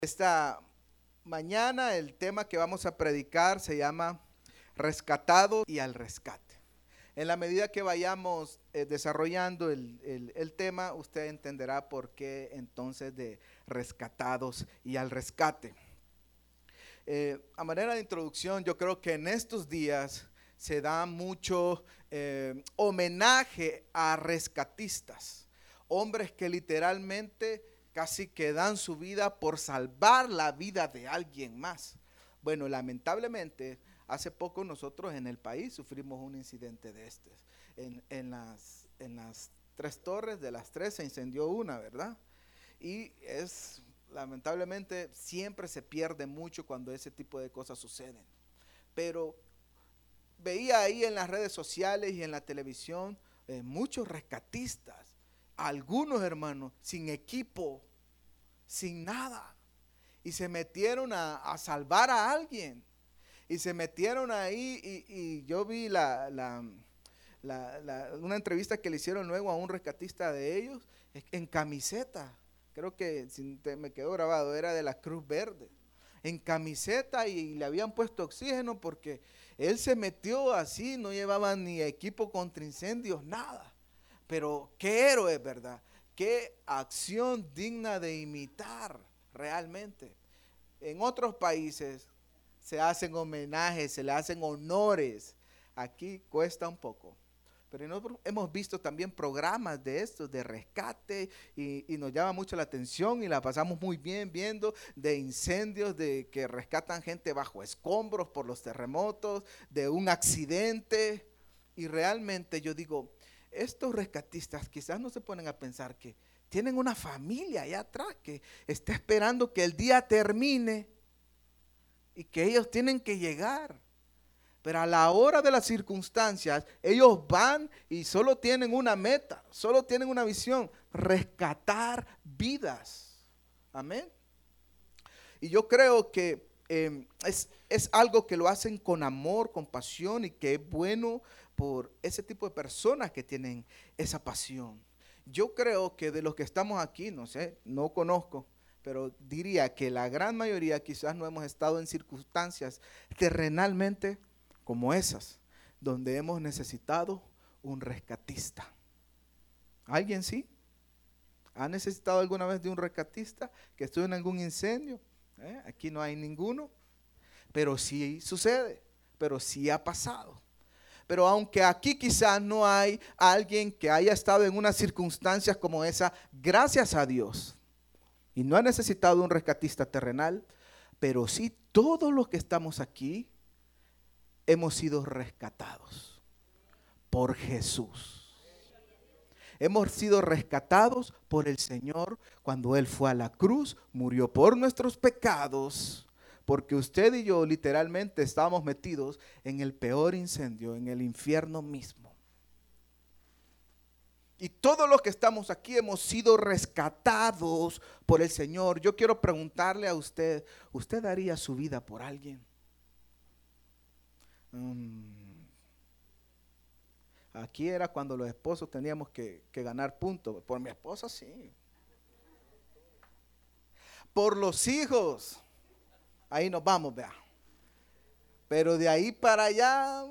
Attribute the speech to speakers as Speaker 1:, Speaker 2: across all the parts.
Speaker 1: Esta mañana el tema que vamos a predicar se llama Rescatado y al rescate. En la medida que vayamos desarrollando el tema, usted entenderá por qué entonces de rescatados y al rescate. A manera de introducción, yo creo que en estos días se da mucho homenaje a rescatistas, hombres que literalmente casi que dan su vida por salvar la vida de alguien más. Bueno, lamentablemente, hace poco nosotros en el país sufrimos un incidente de este. En las tres torres, de las tres se incendió una, ¿verdad? Y lamentablemente, siempre se pierde mucho cuando ese tipo de cosas suceden. Pero veía ahí en las redes sociales y en la televisión muchos rescatistas, algunos hermanos sin equipo, sin nada, y se metieron a salvar a alguien, y se metieron ahí, y yo vi una entrevista que le hicieron luego a un rescatista de ellos, en camiseta, creo que me quedó grabado, era de la Cruz Verde, en camiseta, y le habían puesto oxígeno porque él se metió así, no llevaba ni equipo contra incendios, nada. Pero qué héroe, ¿verdad? Qué acción digna de imitar realmente. En otros países se hacen homenajes, se le hacen honores. Aquí cuesta un poco. Pero nosotros hemos visto también programas de estos, de rescate, y nos llama mucho la atención y la pasamos muy bien viendo de incendios, de que rescatan gente bajo escombros por los terremotos, de un accidente. Y realmente yo digo, estos rescatistas quizás no se ponen a pensar que tienen una familia allá atrás que está esperando que el día termine y que ellos tienen que llegar. Pero a la hora de las circunstancias, ellos van y solo tienen una meta, solo tienen una visión: rescatar vidas. Amén. Y yo creo que es algo que lo hacen con amor, con pasión, y que es bueno por ese tipo de personas que tienen esa pasión. Yo creo que de los que estamos aquí, no sé, no conozco, pero diría que la gran mayoría quizás no hemos estado en circunstancias terrenalmente como esas, donde hemos necesitado un rescatista. ¿Alguien sí? ¿Ha necesitado alguna vez de un rescatista que estuvo en algún incendio? Aquí no hay ninguno, pero sí sucede, pero sí ha pasado. Pero aunque aquí quizás no hay alguien que haya estado en unas circunstancias como esa, gracias a Dios, y no ha necesitado un rescatista terrenal, pero sí todos los que estamos aquí hemos sido rescatados por Jesús. Hemos sido rescatados por el Señor cuando Él fue a la cruz, murió por nuestros pecados, porque usted y yo literalmente estábamos metidos en el peor incendio, en el infierno mismo. Y todos los que estamos aquí hemos sido rescatados por el Señor. Yo quiero preguntarle a usted, ¿usted daría su vida por alguien? Aquí era cuando los esposos teníamos que ganar puntos. Por mi esposa sí. Por los hijos, ahí nos vamos, vea. Pero de ahí para allá,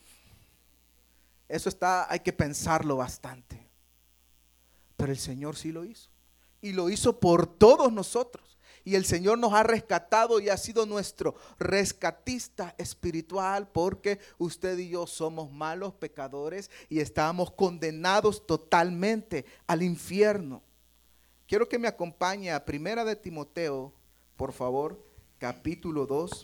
Speaker 1: hay que pensarlo bastante. Pero el Señor sí lo hizo. Y lo hizo por todos nosotros. Y el Señor nos ha rescatado y ha sido nuestro rescatista espiritual, porque usted y yo somos malos pecadores y estábamos condenados totalmente al infierno. Quiero que me acompañe a Primera de Timoteo, por favor, capítulo 2.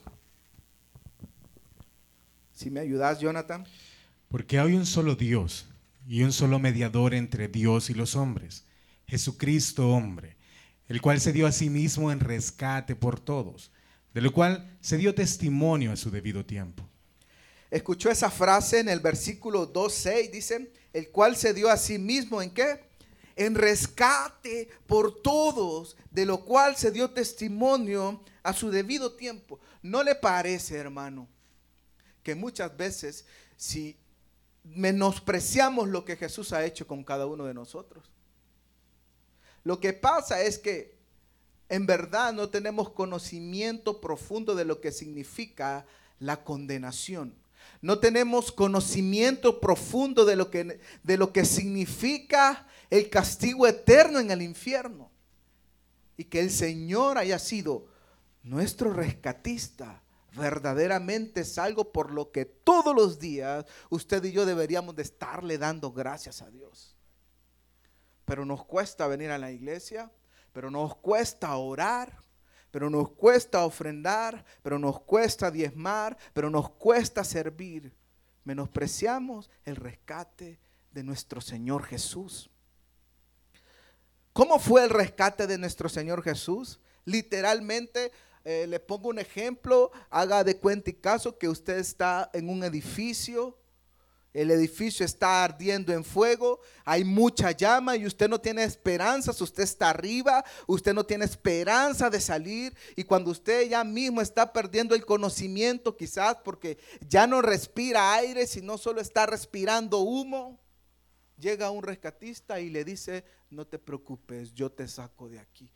Speaker 1: Si me ayudas, Jonathan.
Speaker 2: Porque hay un solo Dios y un solo mediador entre Dios y los hombres, Jesucristo hombre, el cual se dio a sí mismo en rescate por todos, de lo cual se dio testimonio a su debido tiempo.
Speaker 1: Escuchó esa frase en el versículo 2:6, dice, el cual se dio a sí mismo ¿en qué? En rescate por todos, de lo cual se dio testimonio a su debido tiempo. ¿No le parece, hermano, que muchas veces si menospreciamos lo que Jesús ha hecho con cada uno de nosotros? Lo que pasa es que en verdad no tenemos conocimiento profundo de lo que significa la condenación. No tenemos conocimiento profundo de lo que significa el castigo eterno en el infierno. Y que el Señor haya sido nuestro rescatista verdaderamente es algo por lo que todos los días usted y yo deberíamos de estarle dando gracias a Dios. Pero nos cuesta venir a la iglesia, pero nos cuesta orar, pero nos cuesta ofrendar, pero nos cuesta diezmar, pero nos cuesta servir. Menospreciamos el rescate de nuestro Señor Jesús. ¿Cómo fue el rescate de nuestro Señor Jesús? Literalmente, le pongo un ejemplo, haga de cuenta y caso que usted está en un edificio. El edificio está ardiendo en fuego, hay mucha llama y usted no tiene esperanzas, usted está arriba, usted no tiene esperanza de salir, y cuando usted ya mismo está perdiendo el conocimiento, quizás porque ya no respira aire, sino solo está respirando humo, llega un rescatista y le dice: no te preocupes, yo te saco de aquí.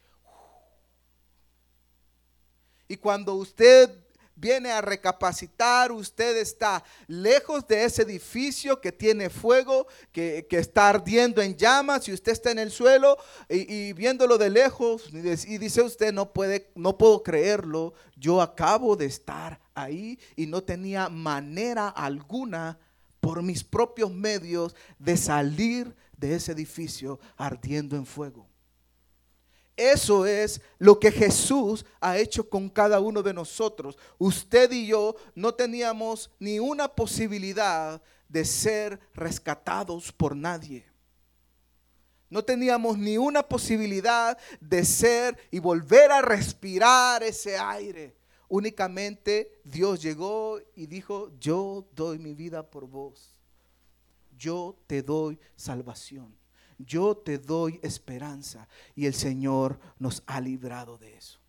Speaker 1: Y cuando usted viene a recapacitar, usted está lejos de ese edificio que tiene fuego, que está ardiendo en llamas, y usted está en el suelo y viéndolo de lejos, y dice usted: no puedo creerlo, yo acabo de estar ahí y no tenía manera alguna por mis propios medios de salir de ese edificio ardiendo en fuego. Eso es lo que Jesús ha hecho con cada uno de nosotros. Usted y yo no teníamos ni una posibilidad de ser rescatados por nadie. No teníamos ni una posibilidad de ser y volver a respirar ese aire. Únicamente Dios llegó y dijo: yo doy mi vida por vos. Yo te doy salvación. Yo te doy esperanza, y el Señor nos ha librado de eso.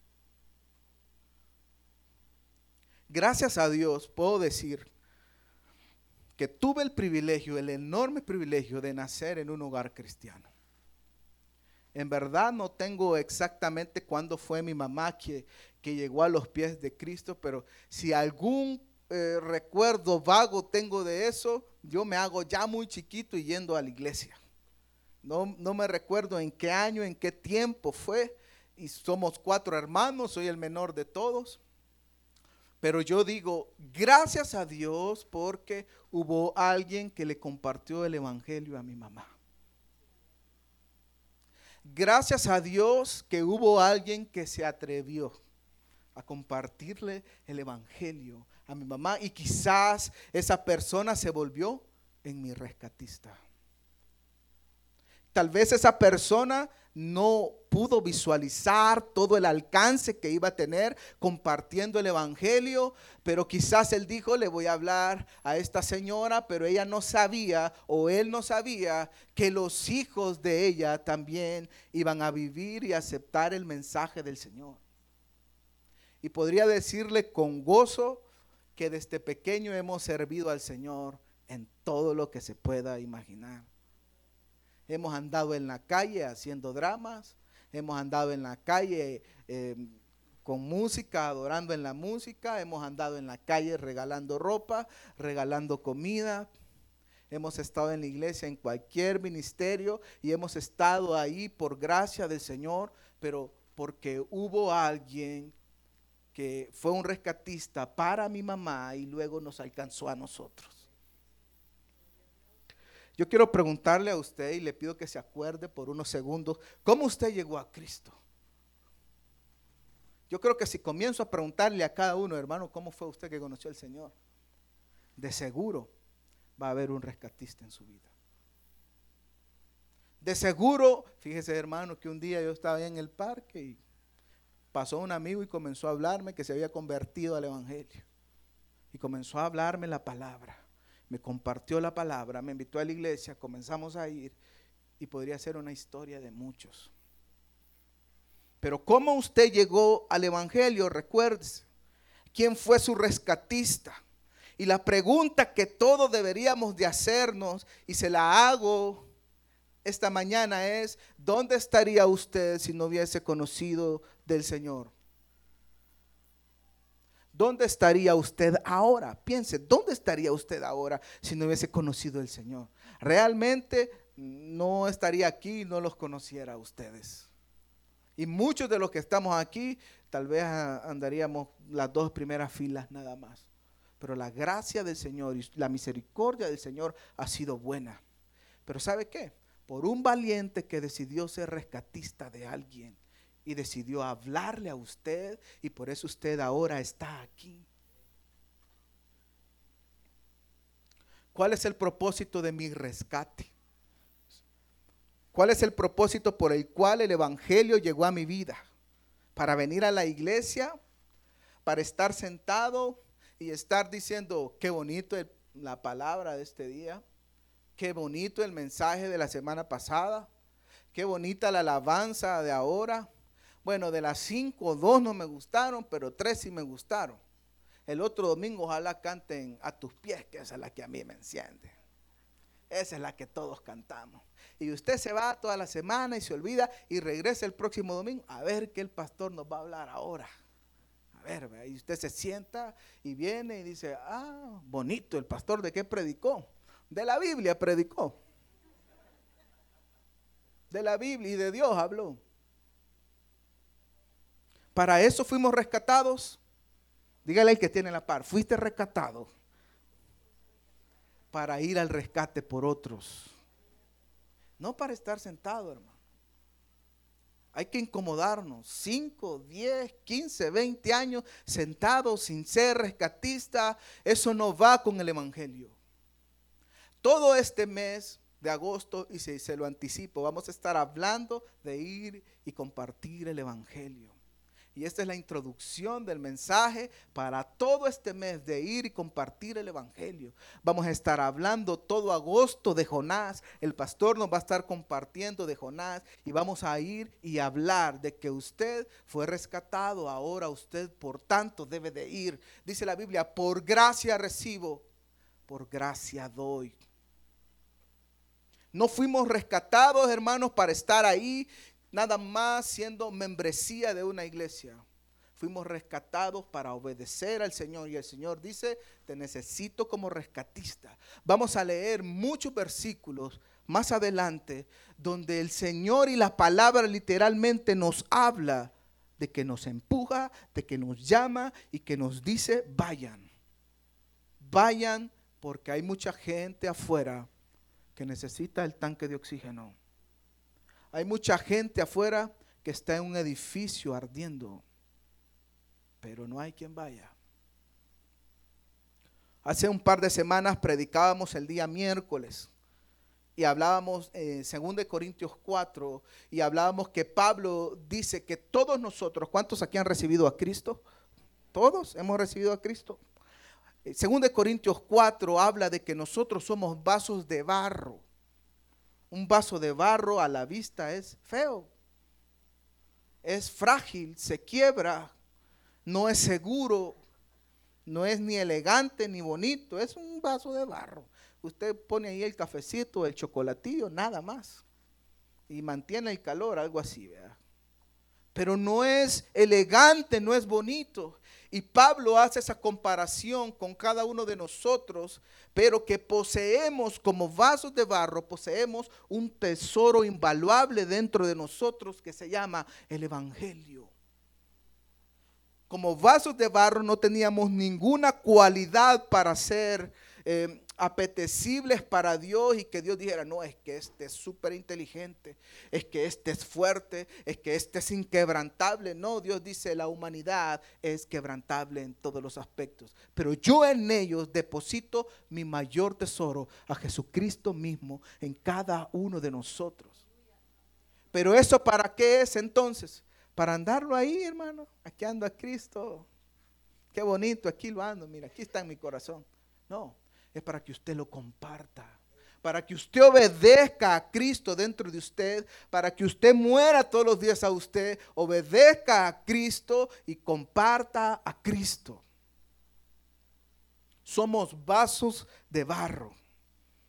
Speaker 1: Gracias a Dios puedo decir que tuve el privilegio, el enorme privilegio de nacer en un hogar cristiano. En verdad no tengo exactamente cuándo fue mi mamá que llegó a los pies de Cristo, pero si algún recuerdo vago tengo de eso, yo me hago ya muy chiquito y yendo a la iglesia. No me recuerdo en qué año, en qué tiempo fue, y somos 4 hermanos, soy el menor de todos. Pero yo digo, gracias a Dios, porque hubo alguien que le compartió el evangelio a mi mamá. Gracias a Dios que hubo alguien que se atrevió a compartirle el evangelio a mi mamá, y quizás esa persona se volvió en mi rescatista. Tal vez esa persona no pudo visualizar todo el alcance que iba a tener compartiendo el evangelio, pero quizás él dijo: le voy a hablar a esta señora, pero ella no sabía, o él no sabía, que los hijos de ella también iban a vivir y aceptar el mensaje del Señor. Y podría decirle con gozo que desde pequeño hemos servido al Señor en todo lo que se pueda imaginar. Hemos andado en la calle haciendo dramas, hemos andado en la calle con música, adorando en la música, hemos andado en la calle regalando ropa, regalando comida, hemos estado en la iglesia, en cualquier ministerio, y hemos estado ahí por gracia del Señor, pero porque hubo alguien que fue un rescatista para mi mamá y luego nos alcanzó a nosotros. Yo quiero preguntarle a usted, y le pido que se acuerde por unos segundos, ¿cómo usted llegó a Cristo? Yo creo que si comienzo a preguntarle a cada uno: hermano, ¿cómo fue usted que conoció al Señor? De seguro va a haber un rescatista en su vida. De seguro, fíjese hermano, que un día yo estaba en el parque y pasó un amigo y comenzó a hablarme que se había convertido al evangelio. Y comenzó a hablarme la palabra. Me compartió la palabra, me invitó a la iglesia, comenzamos a ir, y podría ser una historia de muchos. Pero ¿cómo usted llegó al evangelio? Recuérdese, ¿quién fue su rescatista? Y la pregunta que todos deberíamos de hacernos, y se la hago esta mañana es: ¿dónde estaría usted si no hubiese conocido del Señor? ¿Dónde estaría usted ahora? Piense, ¿dónde estaría usted ahora si no hubiese conocido del Señor? Realmente no estaría aquí y no los conociera a ustedes. Y muchos de los que estamos aquí, tal vez andaríamos las 2 primeras filas nada más. Pero la gracia del Señor y la misericordia del Señor ha sido buena. Pero ¿sabe qué? Por un valiente que decidió ser rescatista de alguien y decidió hablarle a usted, y por eso usted ahora está aquí. ¿Cuál es el propósito de mi rescate? ¿Cuál es el propósito por el cual el evangelio llegó a mi vida? Para venir a la iglesia, para estar sentado y estar diciendo: qué bonito la palabra de este día, qué bonito el mensaje de la semana pasada, qué bonita la alabanza de ahora. Bueno, de las 5, 2 no me gustaron, pero 3 sí me gustaron. El otro domingo ojalá canten A tus pies, que esa es la que a mí me enciende. Esa es la que todos cantamos. Y usted se va toda la semana y se olvida y regresa el próximo domingo a ver qué el pastor nos va a hablar ahora. A ver, y usted se sienta y viene y dice: ah, bonito, ¿el pastor de qué predicó? De la Biblia predicó. De la Biblia y de Dios habló. Para eso fuimos rescatados. Dígale al que tiene la par: fuiste rescatado para ir al rescate por otros. No para estar sentado, hermano. Hay que incomodarnos 5, 10, 15, 20 años sentados sin ser rescatista. Eso no va con el evangelio. Todo este mes de agosto, y se lo anticipo, vamos a estar hablando de ir y compartir el evangelio. Y esta es la introducción del mensaje para todo este mes de ir y compartir el evangelio. Vamos a estar hablando todo agosto de Jonás. El pastor nos va a estar compartiendo de Jonás y vamos a ir y hablar de que usted fue rescatado. Ahora usted, por tanto, debe de ir. Dice la Biblia: por gracia recibo, por gracia doy. No fuimos rescatados, hermanos, para estar ahí nada más siendo membresía de una iglesia. Fuimos rescatados para obedecer al Señor, y el Señor dice: te necesito como rescatista. Vamos a leer muchos versículos más adelante donde el Señor y la palabra literalmente nos habla de que nos empuja, de que nos llama y que nos dice: vayan. Vayan, porque hay mucha gente afuera que necesita el tanque de oxígeno. Hay mucha gente afuera que está en un edificio ardiendo, pero no hay quien vaya. Hace un par de semanas predicábamos el día miércoles y hablábamos en 2 Corintios 4 y hablábamos que Pablo dice que todos nosotros, ¿cuántos aquí han recibido a Cristo? Todos hemos recibido a Cristo. 2 Corintios 4 habla de que nosotros somos vasos de barro. Un vaso de barro a la vista es feo, es frágil, se quiebra, no es seguro, no es ni elegante ni bonito, es un vaso de barro. Usted pone ahí el cafecito, el chocolatillo, nada más, y mantiene el calor, algo así, ¿verdad? Pero no es elegante, no es bonito. Y Pablo hace esa comparación con cada uno de nosotros, pero que poseemos como vasos de barro, poseemos un tesoro invaluable dentro de nosotros que se llama el evangelio. Como vasos de barro no teníamos ninguna cualidad para ser apetecibles para Dios y que Dios dijera: no, es que este es súper inteligente, es que este es fuerte, es que este es inquebrantable. No, Dios dice: la humanidad es quebrantable en todos los aspectos, pero yo en ellos deposito mi mayor tesoro, a Jesucristo mismo en cada uno de nosotros. Pero eso, ¿para qué es entonces? Para andarlo ahí, hermano. Aquí ando a Cristo, qué bonito, aquí lo ando, mira, aquí está en mi corazón. No, es para que usted lo comparta, para que usted obedezca a Cristo dentro de usted, para que usted muera todos los días a usted, obedezca a Cristo y comparta a Cristo. Somos vasos de barro.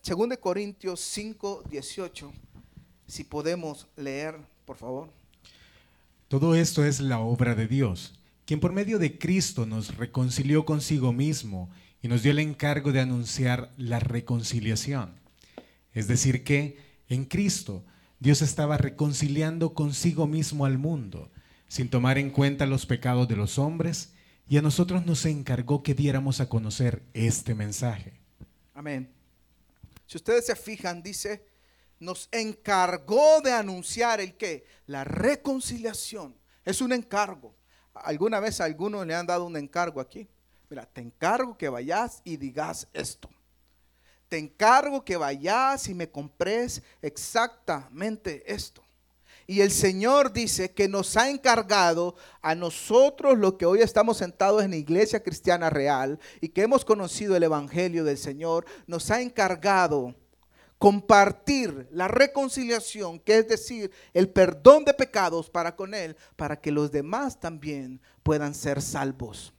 Speaker 1: 2 de Corintios 5:18. Si podemos leer, por favor.
Speaker 2: Todo esto es la obra de Dios, quien por medio de Cristo nos reconcilió consigo mismo y nos dio el encargo de anunciar la reconciliación. Es decir que en Cristo Dios estaba reconciliando consigo mismo al mundo, sin tomar en cuenta los pecados de los hombres, y a nosotros nos encargó que diéramos a conocer este mensaje.
Speaker 1: Amén. Si ustedes se fijan, dice, nos encargó de anunciar el qué, la reconciliación. Es un encargo. ¿Alguna vez a algunos le han dado un encargo aquí? Mira, te encargo que vayas y digas esto. Te encargo que vayas y me compres exactamente esto. Y el Señor dice que nos ha encargado a nosotros, los que hoy estamos sentados en la Iglesia Cristiana Real y que hemos conocido el Evangelio del Señor, nos ha encargado compartir la reconciliación, que es decir, el perdón de pecados para con Él, para que los demás también puedan ser salvos.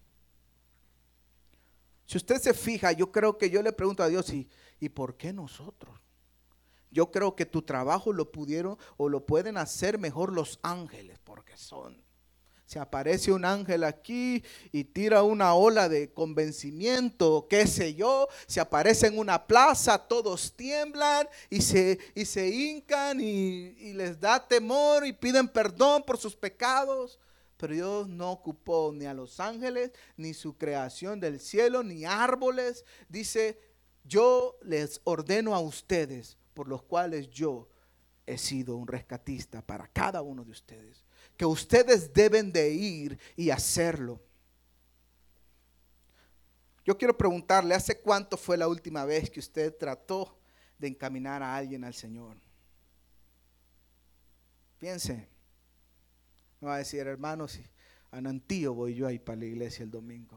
Speaker 1: Si usted se fija, yo creo que yo le pregunto a Dios, ¿y por qué nosotros? Yo creo que tu trabajo lo pudieron o lo pueden hacer mejor los ángeles, porque se aparece un ángel aquí y tira una ola de convencimiento, qué sé yo, se aparece en una plaza, todos tiemblan y se hincan y les da temor y piden perdón por sus pecados. Pero Dios no ocupó ni a los ángeles, ni su creación del cielo, ni árboles. Dice, yo les ordeno a ustedes, por los cuales yo he sido un rescatista para cada uno de ustedes, que ustedes deben de ir y hacerlo. Yo quiero preguntarle, ¿hace cuánto fue la última vez que usted trató de encaminar a alguien al Señor? Piense. Me va a decir, hermano, si a Nantío voy yo ahí para la iglesia el domingo.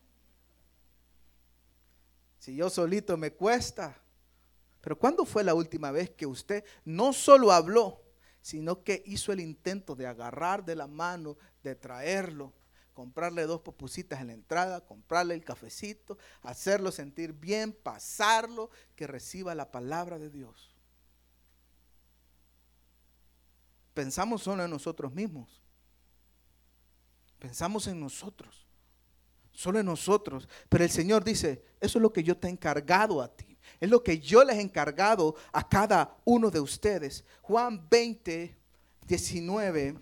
Speaker 1: Si yo solito me cuesta. Pero ¿cuándo fue la última vez que usted no solo habló, sino que hizo el intento de agarrar de la mano, de traerlo, comprarle 2 pupusitas en la entrada, comprarle el cafecito, hacerlo sentir bien, pasarlo, que reciba la palabra de Dios? Pensamos solo en nosotros mismos. Pensamos en nosotros, solo en nosotros. Pero el Señor dice, eso es lo que yo te he encargado a ti. Es lo que yo les he encargado a cada uno de ustedes. Juan 20, 19,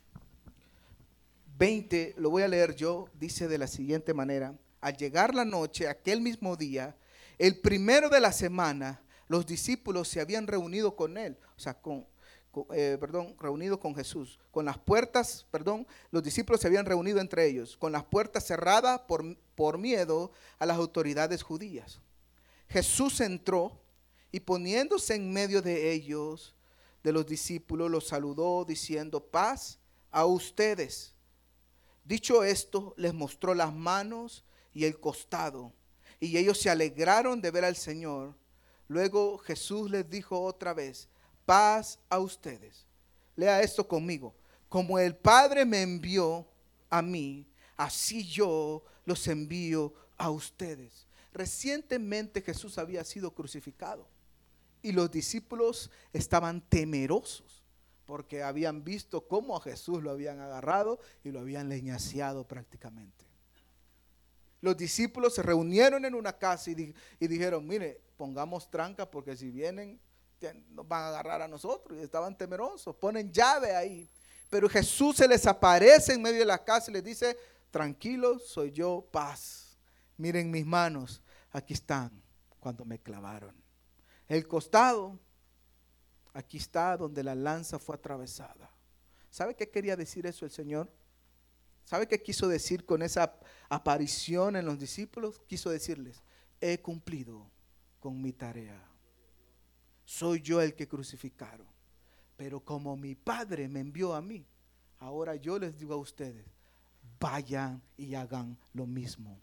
Speaker 1: 20, lo voy a leer yo, dice de la siguiente manera. Al llegar la noche, aquel mismo día, el primero de la semana, los discípulos se habían reunido con él, o sea, reunido con Jesús, con las puertas, los discípulos se habían reunido entre ellos, con las puertas cerradas por miedo a las autoridades judías. Jesús entró y poniéndose en medio de ellos, de los discípulos, los saludó diciendo, paz a ustedes. Dicho esto, les mostró las manos y el costado, y ellos se alegraron de ver al Señor. Luego Jesús les dijo otra vez, paz a ustedes. Lea esto conmigo. Como el Padre me envió a mí, así yo los envío a ustedes. Recientemente Jesús había sido crucificado y los discípulos estaban temerosos porque habían visto cómo a Jesús lo habían agarrado y lo habían leñaseado prácticamente. Los discípulos se reunieron en una casa y dijeron, mire, pongamos tranca porque si vienen nos van a agarrar a nosotros, y estaban temerosos, ponen llave ahí. Pero Jesús se les aparece en medio de la casa y les dice, tranquilos, soy yo, paz. Miren mis manos, aquí están cuando me clavaron. El costado, aquí está donde la lanza fue atravesada. ¿Sabe qué quería decir eso el Señor? ¿Sabe qué quiso decir con esa aparición en los discípulos? Quiso decirles, he cumplido con mi tarea. Soy yo el que crucificaron, pero como mi Padre me envió a mí, ahora yo les digo a ustedes, vayan y hagan lo mismo.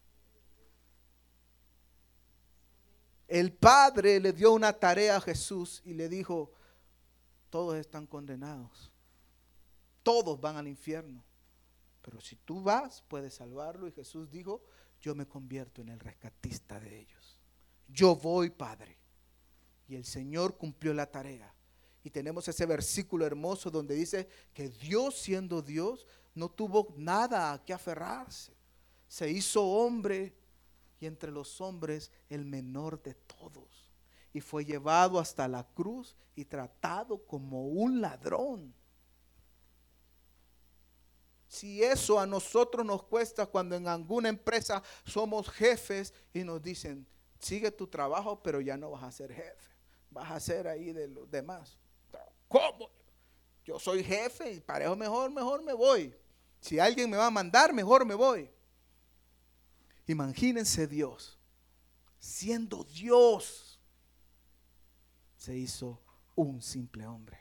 Speaker 1: El Padre le dio una tarea a Jesús y le dijo, todos están condenados, todos van al infierno, pero si tú vas, puedes salvarlo. Y Jesús dijo, yo me convierto en el rescatista de ellos. Yo voy, Padre. Y el Señor cumplió la tarea. Y tenemos ese versículo hermoso donde dice que Dios, siendo Dios, no tuvo nada a que aferrarse. Se hizo hombre y entre los hombres el menor de todos. Y fue llevado hasta la cruz y tratado como un ladrón. Si eso a nosotros nos cuesta cuando en alguna empresa somos jefes y nos dicen, sigue tu trabajo, pero ya no vas a ser jefe, vas a ser ahí de los demás. ¿Cómo? Yo soy jefe y para eso mejor me voy. Si alguien me va a mandar, mejor me voy. Imagínense Dios, siendo Dios, se hizo un simple hombre.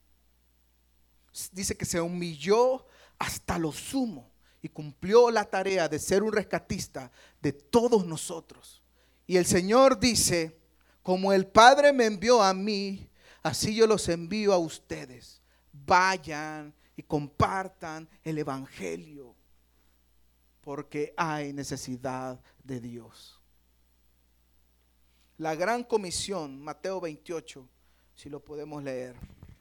Speaker 1: Dice que se humilló hasta lo sumo y cumplió la tarea de ser un rescatista de todos nosotros. Y el Señor dice, como el Padre me envió a mí, así yo los envío a ustedes. Vayan y compartan el evangelio, porque hay necesidad de Dios. La gran comisión, Mateo 28, si lo podemos leer.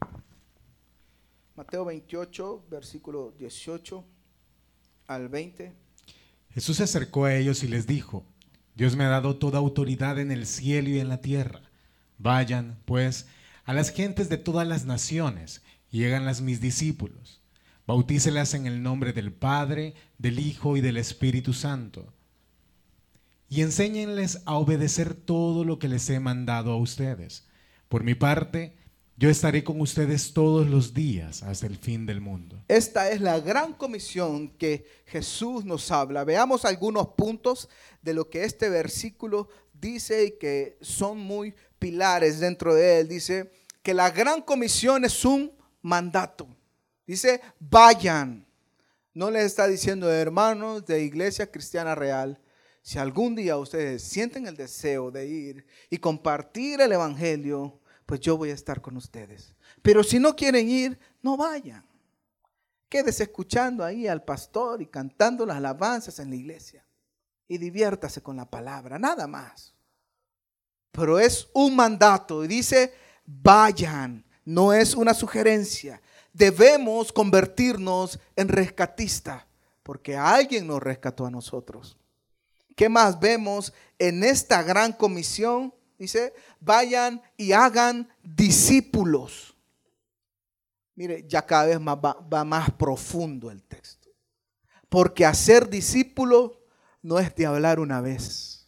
Speaker 1: Mateo 28, versículo 18 al 20.
Speaker 2: Jesús se acercó a ellos y les dijo: Dios me ha dado toda autoridad en el cielo y en la tierra. Vayan, pues, a las gentes de todas las naciones y háganlas mis discípulos. Bautícelas en el nombre del Padre, del Hijo y del Espíritu Santo. Y enséñenles a obedecer todo lo que les he mandado a ustedes. Por mi parte, yo estaré con ustedes todos los días hasta el fin del mundo.
Speaker 1: Esta es la gran comisión que Jesús nos habla. Veamos algunos puntos de lo que este versículo dice y que son muy pilares dentro de él. Dice que la gran comisión es un mandato. Dice, vayan. No les está diciendo, hermanos de Iglesia Cristiana Real, si algún día ustedes sienten el deseo de ir y compartir el evangelio, pues yo voy a estar con ustedes. Pero si no quieren ir, no vayan. Quédese escuchando ahí al pastor y cantando las alabanzas en la iglesia. Y diviértase con la palabra, nada más. Pero es un mandato y dice, vayan. No es una sugerencia. Debemos convertirnos en rescatistas, porque alguien nos rescató a nosotros. ¿Qué más vemos en esta gran comisión? Dice, vayan y hagan discípulos. Mire, ya cada vez más va más profundo el texto. Porque hacer discípulo no es de hablar una vez.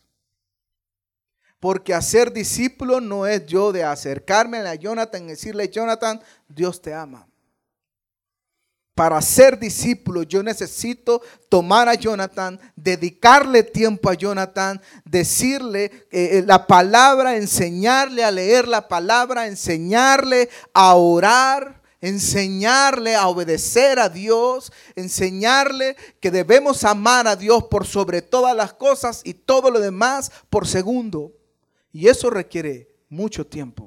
Speaker 1: Porque hacer discípulo no es yo de acercarme a Jonathan y decirle, Jonathan, Dios te ama. Para ser discípulo yo necesito tomar a Jonathan, dedicarle tiempo a Jonathan, decirle la palabra, enseñarle a leer la palabra, enseñarle a orar, enseñarle a obedecer a Dios, enseñarle que debemos amar a Dios por sobre todas las cosas y todo lo demás por segundo. Y eso requiere mucho tiempo.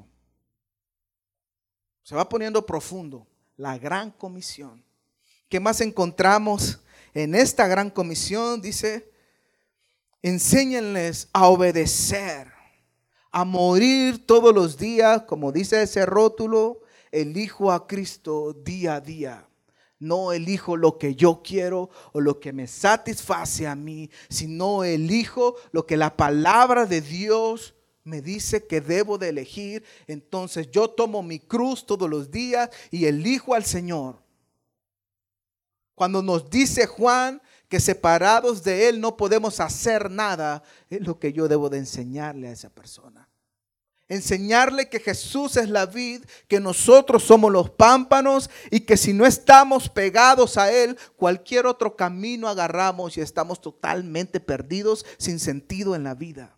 Speaker 1: Se va poniendo profundo la gran comisión. ¿Qué más encontramos en esta gran comisión? Dice, enséñenles a obedecer, a morir todos los días, como dice ese rótulo, elijo a Cristo día a día. No elijo lo que yo quiero o lo que me satisface a mí, sino elijo lo que la palabra de Dios me dice que debo de elegir. Entonces yo tomo mi cruz todos los días y elijo al Señor. Cuando nos dice Juan que separados de Él no podemos hacer nada, es lo que yo debo de enseñarle a esa persona. Enseñarle que Jesús es la vid, que nosotros somos los pámpanos y que si no estamos pegados a Él, cualquier otro camino agarramos y estamos totalmente perdidos, sin sentido en la vida.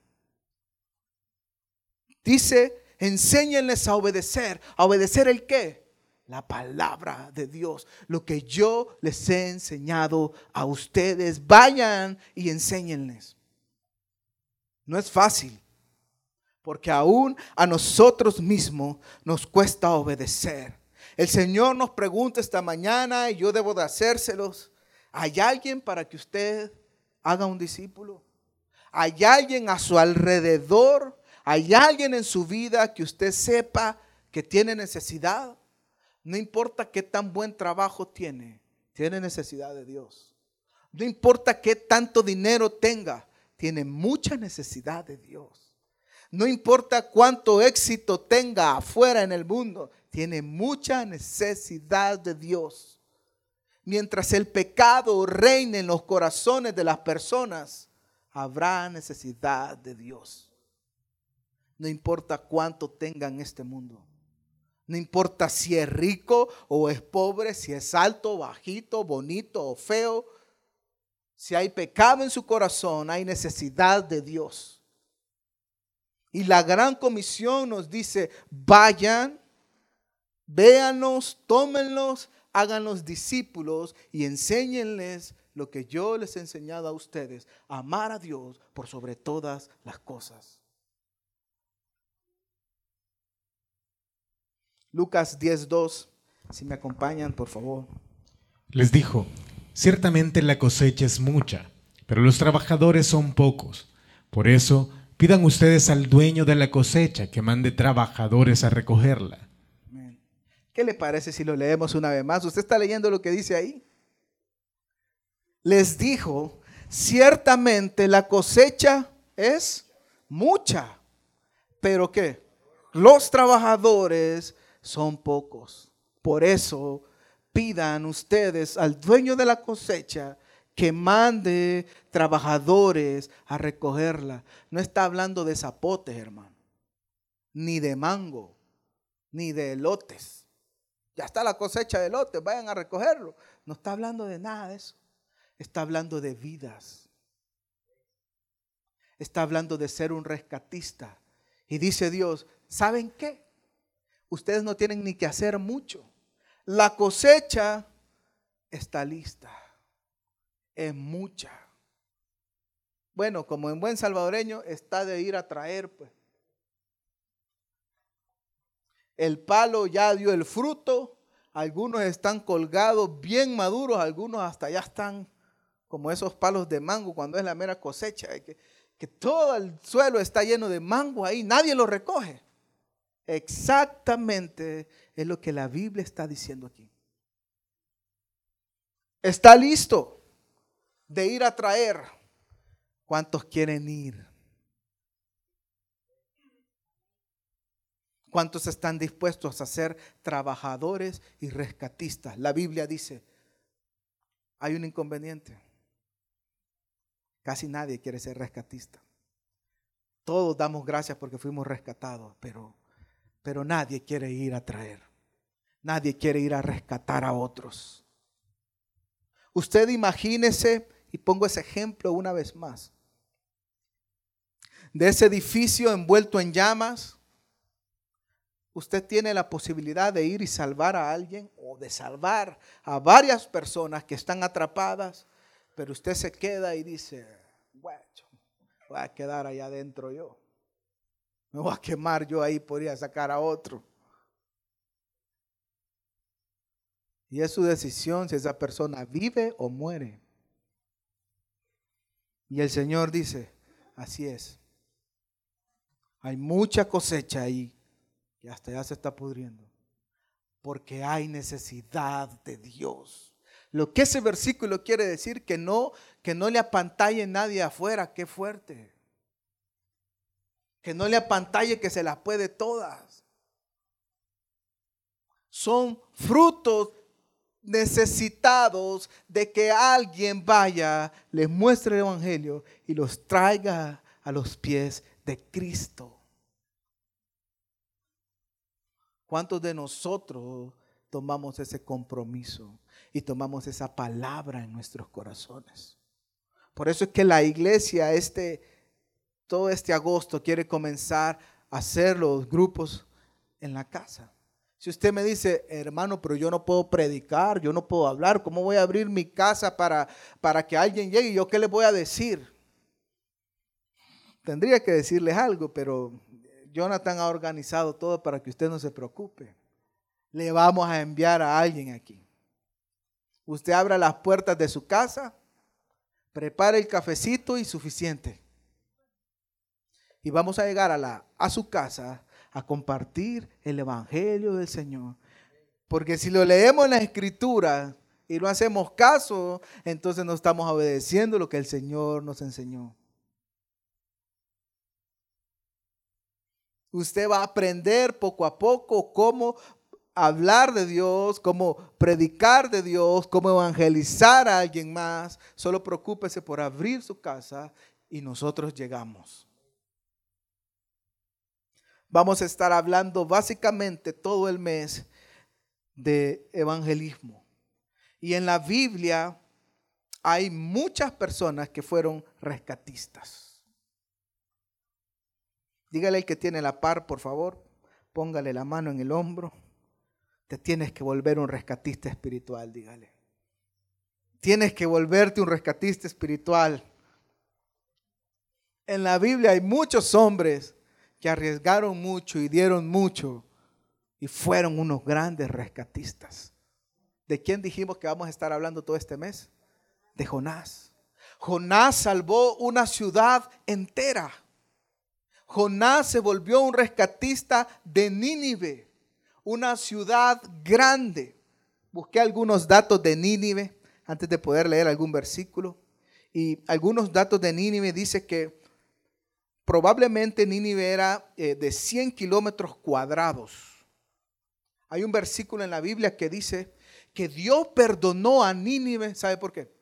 Speaker 1: Dice, enséñenles a obedecer. ¿A obedecer el qué? La palabra de Dios, lo que yo les he enseñado a ustedes. Vayan y enséñenles. No es fácil, porque aún a nosotros mismos nos cuesta obedecer. El Señor nos pregunta esta mañana y yo debo de hacérselos. ¿Hay alguien para que usted haga un discípulo? ¿Hay alguien a su alrededor? ¿Hay alguien en su vida que usted sepa que tiene necesidad? No importa qué tan buen trabajo tiene necesidad de Dios. No importa qué tanto dinero tenga, tiene mucha necesidad de Dios. No importa cuánto éxito tenga afuera en el mundo, tiene mucha necesidad de Dios. Mientras el pecado reine en los corazones de las personas, habrá necesidad de Dios. No importa cuánto tenga en este mundo. No importa si es rico o es pobre, si es alto, bajito, bonito o feo. Si hay pecado en su corazón, hay necesidad de Dios. Y la gran comisión nos dice, vayan, véanlos, tómenlos, háganlos discípulos y enséñenles lo que yo les he enseñado a ustedes, amar a Dios por sobre todas las cosas. Lucas 10:2, si me acompañan, por favor.
Speaker 2: Les dijo, ciertamente la cosecha es mucha, pero los trabajadores son pocos. Por eso, pidan ustedes al dueño de la cosecha que mande trabajadores a recogerla.
Speaker 1: ¿Qué le parece si lo leemos una vez más? ¿Usted está leyendo lo que dice ahí? Les dijo, ciertamente la cosecha es mucha, pero ¿qué? Los trabajadores son pocos. Por eso pidan ustedes al dueño de la cosecha que mande trabajadores a recogerla. No está hablando de zapotes, hermano, ni de mango, ni de elotes. Ya está la cosecha de elotes, vayan a recogerlo. No está hablando de nada de eso. Está hablando de vidas. Está hablando de ser un rescatista. Y dice Dios, ¿saben qué? Ustedes no tienen ni que hacer mucho. La cosecha está lista. Es mucha. Bueno, como en buen salvadoreño, está de ir a traer, pues. El palo ya dio el fruto. Algunos están colgados bien maduros. Algunos hasta ya están como esos palos de mango cuando es la mera cosecha. Que todo el suelo está lleno de mango ahí. Nadie lo recoge. Exactamente es lo que la Biblia está diciendo aquí. Está listo de ir a traer. ¿Cuántos quieren ir? ¿Cuántos están dispuestos a ser trabajadores y rescatistas? La Biblia dice, hay un inconveniente. Casi nadie quiere ser rescatista. Todos damos gracias porque fuimos rescatados, pero nadie quiere ir a traer. Nadie quiere ir a rescatar a otros. Usted imagínese, y pongo ese ejemplo una vez más, de ese edificio envuelto en llamas. Usted tiene la posibilidad de ir y salvar a alguien o de salvar a varias personas que están atrapadas, pero usted se queda y dice, bueno, voy a quedar allá adentro yo. Me voy a quemar yo ahí, podría sacar a otro. Y es su decisión si esa persona vive o muere. Y el Señor dice, así es. Hay mucha cosecha ahí que hasta ya se está pudriendo. Porque hay necesidad de Dios. Lo que ese versículo quiere decir que no le apantalle nadie afuera. Qué fuerte. Que no le apantalle que se las puede todas. Son frutos necesitados de que alguien vaya, les muestre el evangelio y los traiga a los pies de Cristo. ¿Cuántos de nosotros tomamos ese compromiso y tomamos esa palabra en nuestros corazones? Por eso es que la iglesia todo este agosto quiere comenzar a hacer los grupos en la casa. Si usted me dice, hermano, pero yo no puedo predicar, yo no puedo hablar, ¿cómo voy a abrir mi casa para que alguien llegue? ¿Yo qué les voy a decir? Tendría que decirles algo, pero Jonathan ha organizado todo para que usted no se preocupe. Le vamos a enviar a alguien aquí. Usted abra las puertas de su casa, prepare el cafecito y suficiente. y vamos a llegar a su casa a compartir el evangelio del Señor. Porque si lo leemos en la Escritura y no hacemos caso, entonces no estamos obedeciendo lo que el Señor nos enseñó. Usted va a aprender poco a poco cómo hablar de Dios, cómo predicar de Dios, cómo evangelizar a alguien más. Solo preocúpese por abrir su casa y nosotros llegamos. Vamos a estar hablando básicamente todo el mes de evangelismo. Y en la Biblia hay muchas personas que fueron rescatistas. Dígale al que tiene la par, por favor, póngale la mano en el hombro. Te tienes que volver un rescatista espiritual, dígale. Tienes que volverte un rescatista espiritual. En la Biblia hay muchos hombres que arriesgaron mucho y dieron mucho y fueron unos grandes rescatistas. ¿De quién dijimos que vamos a estar hablando todo este mes? De Jonás. Jonás salvó una ciudad entera. Jonás se volvió un rescatista de Nínive, una ciudad grande. Busqué algunos datos de Nínive antes de poder leer algún versículo. Y algunos datos de Nínive dice que probablemente Nínive era de 100 kilómetros cuadrados. Hay un versículo en la Biblia que dice que Dios perdonó a Nínive. ¿Sabe por qué?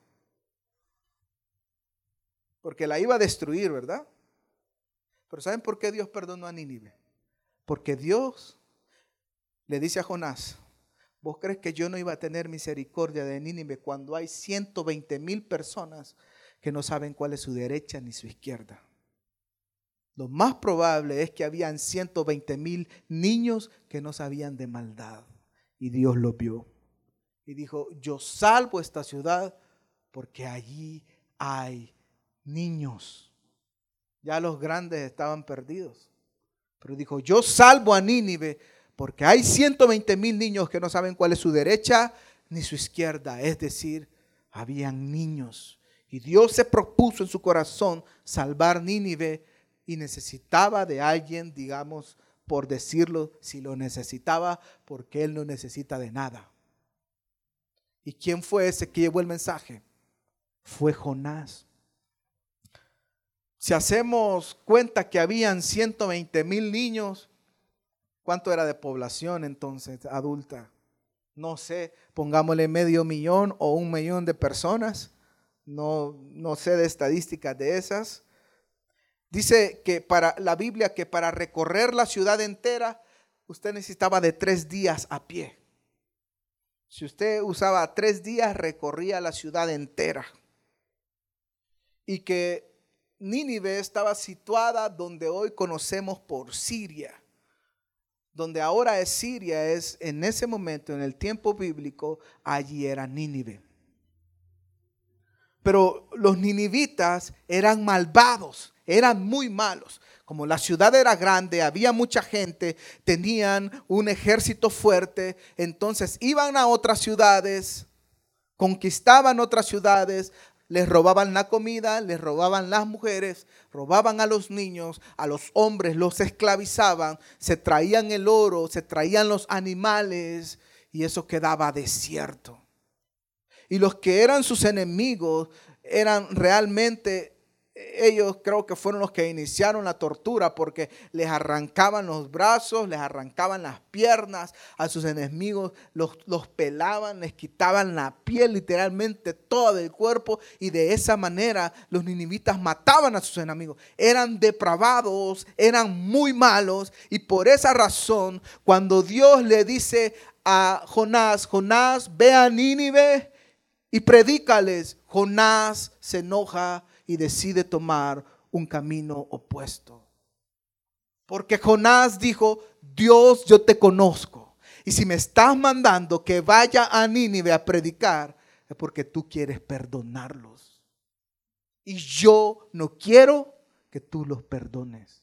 Speaker 1: Porque la iba a destruir, ¿verdad? Pero ¿saben por qué Dios perdonó a Nínive? Porque Dios le dice a Jonás: ¿vos crees que yo no iba a tener misericordia de Nínive cuando hay 120,000 personas que no saben cuál es su derecha ni su izquierda? Lo más probable es que habían 120,000 niños que no sabían de maldad. Y Dios lo vio. Y dijo: yo salvo esta ciudad porque allí hay niños. Ya los grandes estaban perdidos. Pero dijo: yo salvo a Nínive porque hay 120,000 niños que no saben cuál es su derecha ni su izquierda. Es decir, habían niños. Y Dios se propuso en su corazón salvar Nínive y necesitaba de alguien, digamos, por decirlo, si lo necesitaba, porque Él no necesita de nada. ¿Y quién fue ese que llevó el mensaje? Fue Jonás. Si hacemos cuenta que habían 120,000 niños, ¿cuánto era de población entonces adulta? No sé, pongámosle 500,000 o 1,000,000 de personas. No sé de estadísticas de esas. Dice que para la Biblia que para recorrer la ciudad entera usted necesitaba de 3 días a pie. Si usted usaba 3 días, recorría la ciudad entera. Y que Nínive estaba situada donde hoy conocemos por Siria. Donde ahora es Siria, es en ese momento, en el tiempo bíblico, allí era Nínive. Pero los ninivitas eran malvados, eran muy malos. Como la ciudad era grande, había mucha gente, tenían un ejército fuerte, entonces iban a otras ciudades, conquistaban otras ciudades, les robaban la comida, les robaban las mujeres, robaban a los niños, a los hombres los esclavizaban, se traían el oro, se traían los animales y eso quedaba desierto. Y los que eran sus enemigos eran realmente, ellos creo que fueron los que iniciaron la tortura porque les arrancaban los brazos, les arrancaban las piernas a sus enemigos, los pelaban, les quitaban la piel literalmente toda del cuerpo y de esa manera los ninivitas mataban a sus enemigos. Eran depravados, eran muy malos y por esa razón cuando Dios le dice a Jonás: Jonás, ve a Nínive y predícales, Jonás se enoja y decide tomar un camino opuesto. Porque Jonás dijo: Dios, yo te conozco. Y si me estás mandando que vaya a Nínive a predicar, es porque tú quieres perdonarlos. Y yo no quiero que tú los perdones.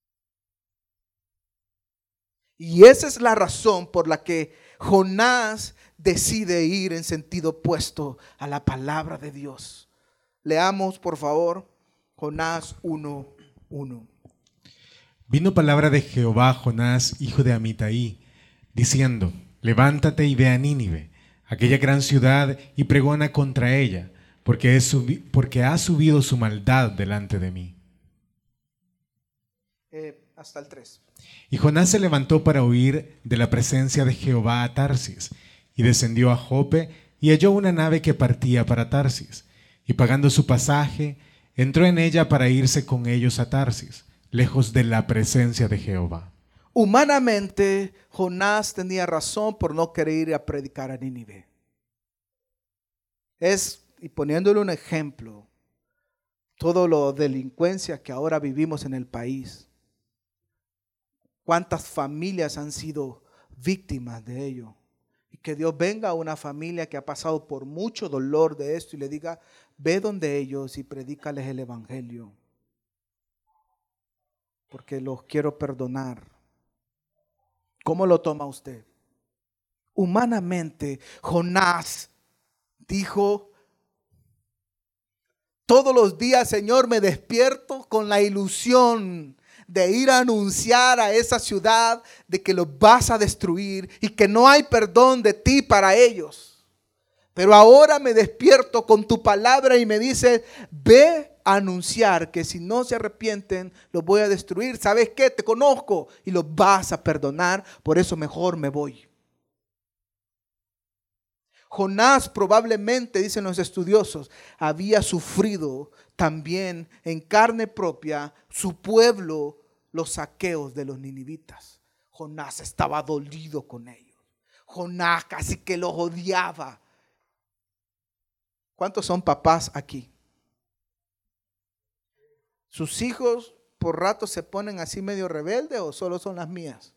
Speaker 1: Y esa es la razón por la que Jonás decide ir en sentido opuesto a la palabra de Dios. Leamos, por favor, Jonás 1:1.
Speaker 2: Vino palabra de Jehová a Jonás, hijo de Amitai, diciendo: levántate y ve a Nínive, aquella gran ciudad, y pregona contra ella, porque ha subido su maldad delante de mí.
Speaker 1: Hasta el 3.
Speaker 2: Y Jonás se levantó para huir de la presencia de Jehová a Tarsis, y descendió a Jope, y halló una nave que partía para Tarsis, y pagando su pasaje, entró en ella para irse con ellos a Tarsis, lejos de la presencia de Jehová.
Speaker 1: Humanamente, Jonás tenía razón por no querer ir a predicar a Nínive. Y poniéndole un ejemplo, todo lo delincuencia que ahora vivimos en el país, cuántas familias han sido víctimas de ello. Y que Dios venga a una familia que ha pasado por mucho dolor de esto y le diga: ve donde ellos y predícales el evangelio, porque los quiero perdonar. ¿Cómo lo toma usted? Humanamente, Jonás dijo: todos los días, Señor, me despierto con la ilusión de ir a anunciar a esa ciudad de que los vas a destruir y que no hay perdón de ti para ellos. Pero ahora me despierto con tu palabra y me dice: ve a anunciar que si no se arrepienten los voy a destruir. ¿Sabes qué? Te conozco y los vas a perdonar, por eso mejor me voy. Jonás probablemente, dicen los estudiosos, había sufrido también en carne propia su pueblo los saqueos de los ninivitas. Jonás estaba dolido con ellos. Jonás casi que los odiaba. ¿Cuántos son papás aquí? ¿Sus hijos por rato se ponen así medio rebeldes o solo son las mías?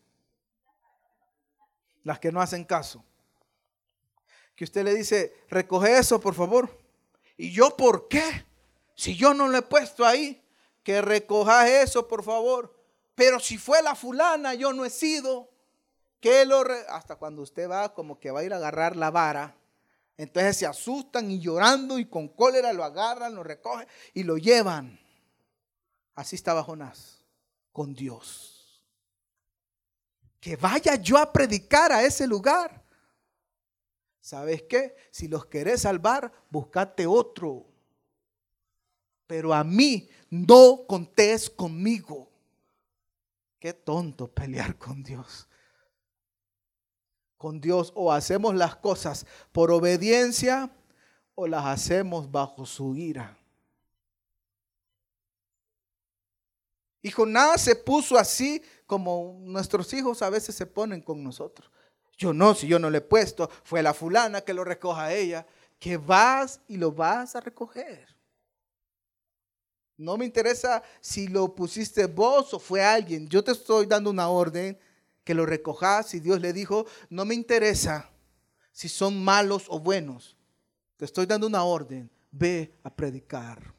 Speaker 1: Las que no hacen caso. Que usted le dice: recoge eso por favor. ¿Y yo por qué? Si yo no lo he puesto ahí. Que recojas eso por favor. Pero si fue la fulana, yo no he sido. Hasta cuando usted va como que va a ir a agarrar la vara. Entonces se asustan y llorando y con cólera lo agarran, lo recogen y lo llevan. Así estaba Jonás con Dios. Que vaya yo a predicar a ese lugar. ¿Sabes qué? Si los querés salvar, buscate otro. Pero a mí no contés conmigo. Qué tonto pelear con Dios. Con Dios o hacemos las cosas por obediencia o las hacemos bajo su ira. Y Jonás se puso así como nuestros hijos a veces se ponen con nosotros. Yo no, si yo no le he puesto, fue la fulana que lo recoja a ella, que vas y lo vas a recoger. No me interesa si lo pusiste vos o fue alguien. Yo te estoy dando una orden que lo recojas. Y Dios le dijo: no me interesa si son malos o buenos. Te estoy dando una orden. Ve a predicar.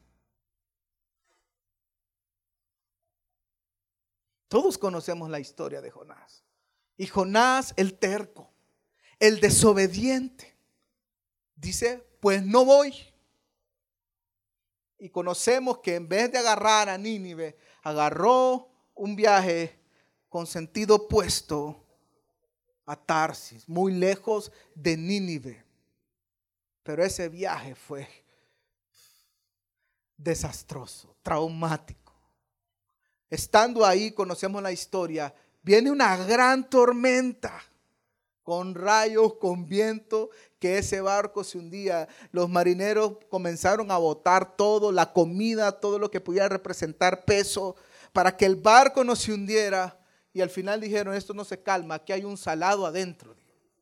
Speaker 1: Todos conocemos la historia de Jonás. Y Jonás, el terco, el desobediente, dice: pues no voy. Y conocemos que en vez de agarrar a Nínive, agarró un viaje con sentido opuesto a Tarsis, muy lejos de Nínive. Pero ese viaje fue desastroso, traumático. Estando ahí, conocemos la historia, viene una gran tormenta con rayos, con viento, que ese barco se hundía. Los marineros comenzaron a botar todo, la comida, todo lo que pudiera representar peso, para que el barco no se hundiera. Y al final dijeron: esto no se calma, aquí hay un salado adentro.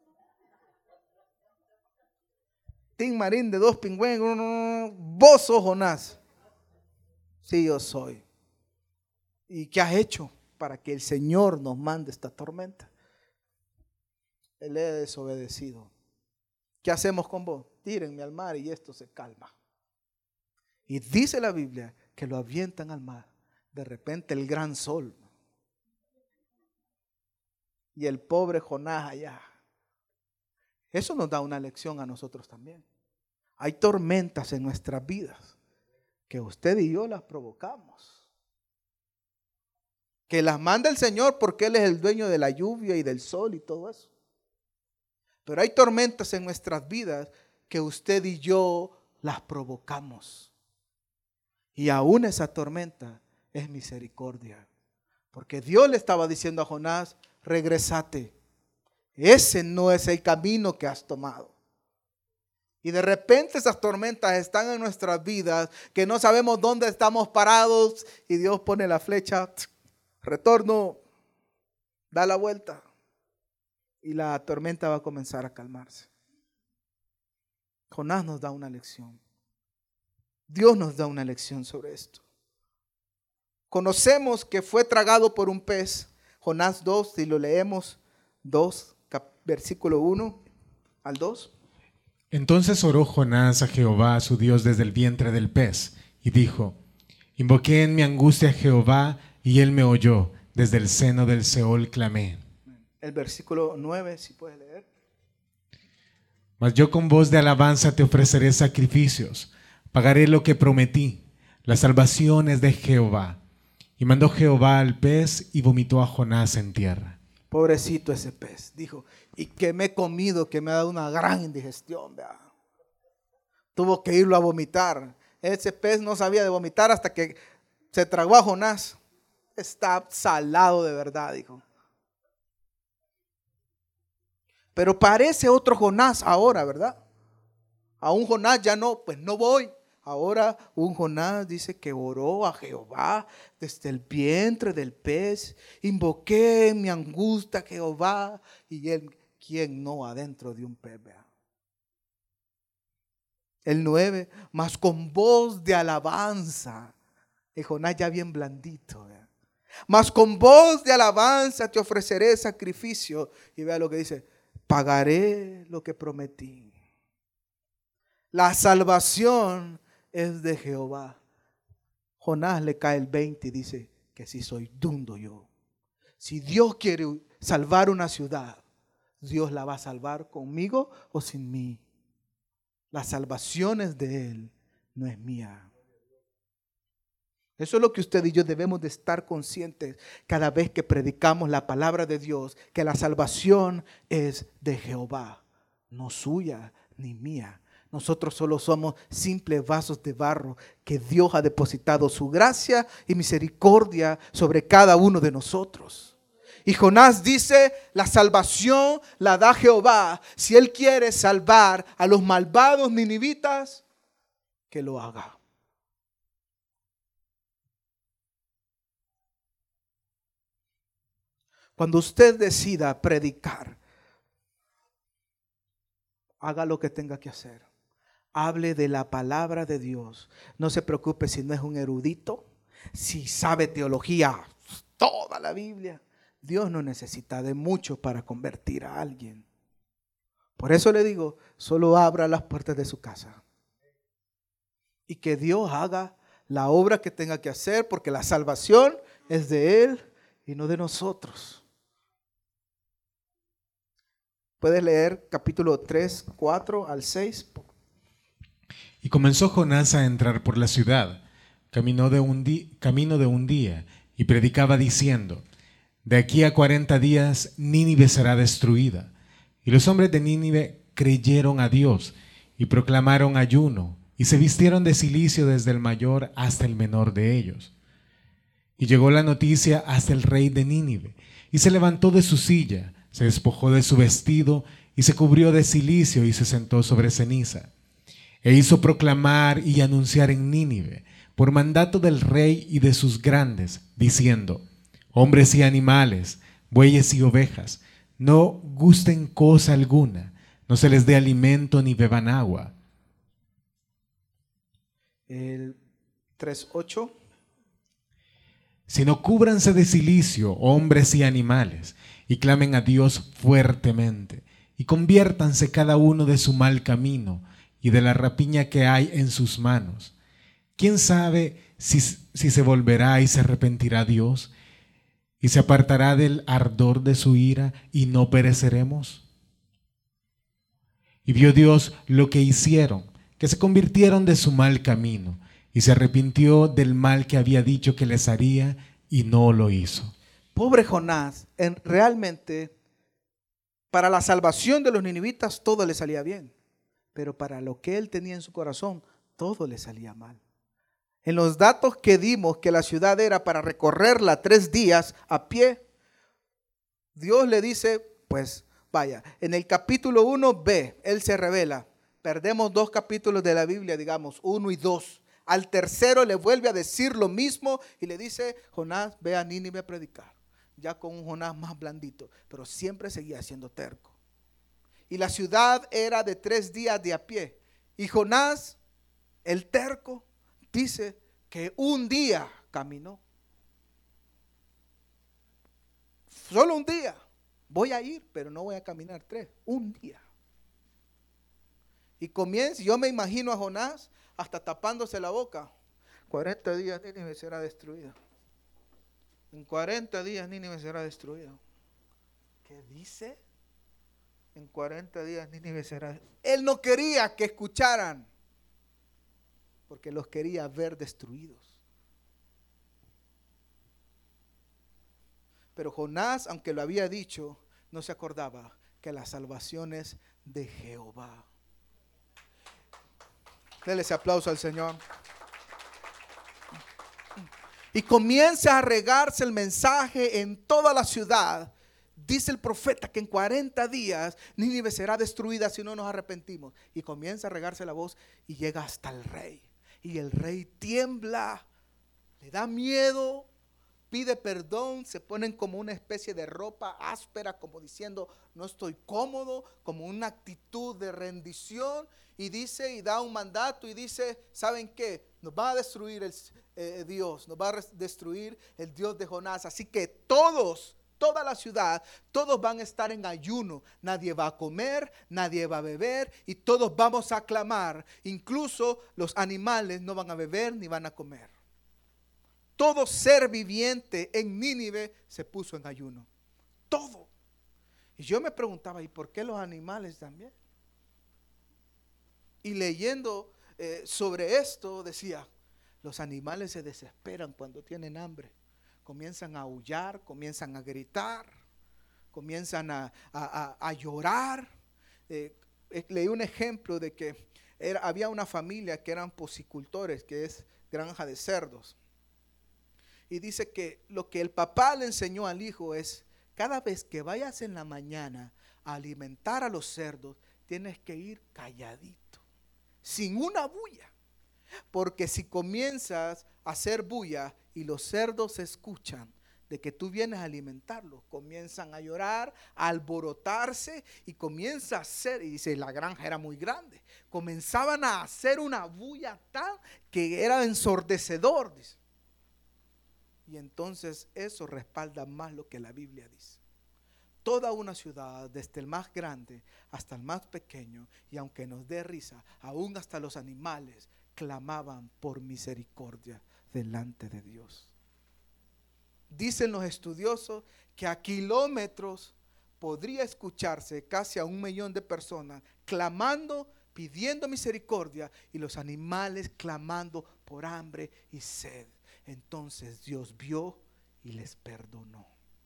Speaker 1: Tim Marín de Dos Pingüinos: vos sos Jonás. Sí, yo soy. ¿Y qué has hecho para que el Señor nos mande esta tormenta? Él es desobedecido. ¿Qué hacemos con vos? Tírenme al mar y esto se calma. Y dice la Biblia que lo avientan al mar. De repente el gran sol. Y el pobre Jonás allá. Eso nos da una lección a nosotros también. Hay tormentas en nuestras vidas que usted y yo las provocamos. que las manda el Señor porque Él es el dueño de la lluvia y del sol y todo eso. Pero hay tormentas en nuestras vidas que usted y yo las provocamos. Y aún esa tormenta es misericordia. Porque Dios le estaba diciendo a Jonás, regresate. Ese no es el camino que has tomado. Y de repente esas tormentas están en nuestras vidas que no sabemos dónde estamos parados y Dios pone la flecha, retorno, da la vuelta y la tormenta va a comenzar a calmarse. Jonás nos da una lección. Dios nos da una lección sobre esto. Conocemos que fue tragado por un pez. Jonás 2, si lo leemos, 2, versículo 1 al 2.
Speaker 2: Entonces oró Jonás a Jehová, su Dios, desde el vientre del pez, y dijo: Invoqué en mi angustia a Jehová, y él me oyó. Desde el seno del Seol clamé.
Speaker 1: El versículo 9, si puedes leer.
Speaker 2: Mas yo con voz de alabanza te ofreceré sacrificios. Pagaré lo que prometí. La salvación es de Jehová. Y mandó Jehová al pez y vomitó a Jonás en tierra.
Speaker 1: Pobrecito ese pez, dijo, y que me he comido, que me ha dado una gran indigestión, vea. Tuvo que irlo a vomitar. Ese pez no sabía de vomitar hasta que se tragó a Jonás. Está salado de verdad, dijo. Pero parece otro Jonás ahora, ¿verdad? A un Jonás ya no, pues no voy. Ahora un Jonás dice que oró a Jehová desde el vientre del pez. Invoqué en mi angustia a Jehová. Y él, ¿quién no adentro de un pez? Vea. El 9, mas con voz de alabanza. El Jonás ya bien blandito. Vea. Mas con voz de alabanza te ofreceré sacrificio. Y vea lo que dice, pagaré lo que prometí. La salvación es de Jehová. Jonás le cae el 20 y dice que si soy dundo yo. Si Dios quiere salvar una ciudad, Dios la va a salvar conmigo o sin mí. La salvación es de Él, no es mía. Eso es lo que usted y yo debemos de estar conscientes cada vez que predicamos la palabra de Dios, que la salvación es de Jehová, no suya ni mía. Nosotros solo somos simples vasos de barro que Dios ha depositado su gracia y misericordia sobre cada uno de nosotros. Y Jonás dice, la salvación la da Jehová. Si Él quiere salvar a los malvados ninivitas, que lo haga. Cuando usted decida predicar, haga lo que tenga que hacer. Hable de la palabra de Dios. No se preocupe si no es un erudito, si sabe teología, toda la Biblia. Dios no necesita de mucho para convertir a alguien. Por eso le digo, solo abra las puertas de su casa. Y que Dios haga la obra que tenga que hacer, porque la salvación es de Él y no de nosotros. Puedes leer capítulo 3, 4 al 6.
Speaker 2: Y comenzó Jonás a entrar por la ciudad, camino de un día, y predicaba diciendo: de aquí a 40 días Nínive será destruida. Y los hombres de Nínive creyeron a Dios y proclamaron ayuno, y se vistieron de cilicio desde el mayor hasta el menor de ellos. Y llegó la noticia hasta el rey de Nínive, y se levantó de su silla, se despojó de su vestido, y se cubrió de cilicio, y se sentó sobre ceniza. E hizo proclamar y anunciar en Nínive, por mandato del rey y de sus grandes, diciendo: hombres y animales, bueyes y ovejas, no gusten cosa alguna, no se les dé alimento ni beban agua.
Speaker 1: El 3:8.
Speaker 2: Sino cúbranse de cilicio, hombres y animales, y clamen a Dios fuertemente, y conviértanse cada uno de su mal camino y de la rapiña que hay en sus manos. ¿Quién sabe si se volverá y se arrepentirá Dios, y se apartará del ardor de su ira, y no pereceremos? Y vio Dios lo que hicieron, que se convirtieron de su mal camino, y se arrepintió del mal que había dicho que les haría, y no lo hizo.
Speaker 1: Pobre Jonás, realmente para la salvación de los ninivitas todo le salía bien, pero para lo que él tenía en su corazón todo le salía mal. En los datos que dimos que la ciudad era para recorrerla 3 días a pie, Dios le dice, pues vaya, en el capítulo 1b, Él se revela. Perdemos 2 capítulos de la Biblia, digamos, 1 y 2. Al tercero le vuelve a decir lo mismo y le dice, Jonás, ve a Nínive a predicar. Ya con un Jonás más blandito, pero siempre seguía siendo terco. Y la ciudad era de 3 días de a pie. Y Jonás, el terco, dice que un día caminó. Solo un día. Voy a ir, pero no voy a caminar 3. Un día. Y comienza, yo me imagino a Jonás hasta tapándose la boca. 40 días Nínive será destruida. En 40 días Nínive será destruida. ¿Qué dice? En 40 días Nínive será destruida. Él no quería que escucharan, porque los quería ver destruidos. Pero Jonás, aunque lo había dicho, no se acordaba que la salvación es de Jehová. Denle ese aplauso al Señor. Y comienza a regarse el mensaje en toda la ciudad. Dice el profeta que en 40 días Nínive será destruida si no nos arrepentimos. Y comienza a regarse la voz y llega hasta el rey. Y el rey tiembla, le da miedo, pide perdón, se ponen como una especie de ropa áspera, como diciendo no estoy cómodo, como una actitud de rendición, y dice y da un mandato y dice, ¿saben qué? Nos va a destruir Dios, nos va a destruir el Dios de Jonás, así que toda la ciudad, todos van a estar en ayuno, nadie va a comer, nadie va a beber y todos vamos a clamar, incluso los animales no van a beber ni van a comer. Todo ser viviente en Nínive se puso en ayuno. Todo. Y yo me preguntaba, ¿y por qué los animales también? Y leyendo sobre esto decía, los animales se desesperan cuando tienen hambre. Comienzan a aullar, comienzan a gritar, comienzan a llorar. Leí un ejemplo de que había una familia que eran porcicultores, que es granja de cerdos. Y dice que lo que el papá le enseñó al hijo es, cada vez que vayas en la mañana a alimentar a los cerdos, tienes que ir calladito, sin una bulla. Porque si comienzas a hacer bulla y los cerdos escuchan de que tú vienes a alimentarlos, comienzan a llorar, a alborotarse y comienza a hacer, y dice, la granja era muy grande, comenzaban a hacer una bulla tan que era ensordecedor, dice. Y entonces eso respalda más lo que la Biblia dice. Toda una ciudad, desde el más grande hasta el más pequeño, y aunque nos dé risa, aún hasta los animales clamaban por misericordia delante de Dios. Dicen los estudiosos que a kilómetros podría escucharse casi a 1 millón de personas clamando, pidiendo misericordia, y los animales clamando por hambre y sed. Entonces Dios vio y les perdonó.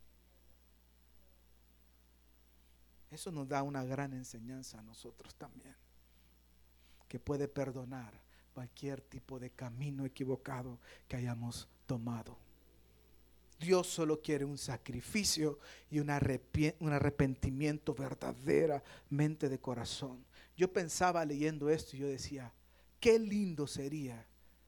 Speaker 1: Eso nos da una gran enseñanza a nosotros también, que puede perdonar cualquier tipo de camino equivocado que hayamos tomado. Dios solo quiere un sacrificio y un arrepentimiento verdaderamente de corazón. Yo pensaba leyendo esto y yo decía, qué lindo sería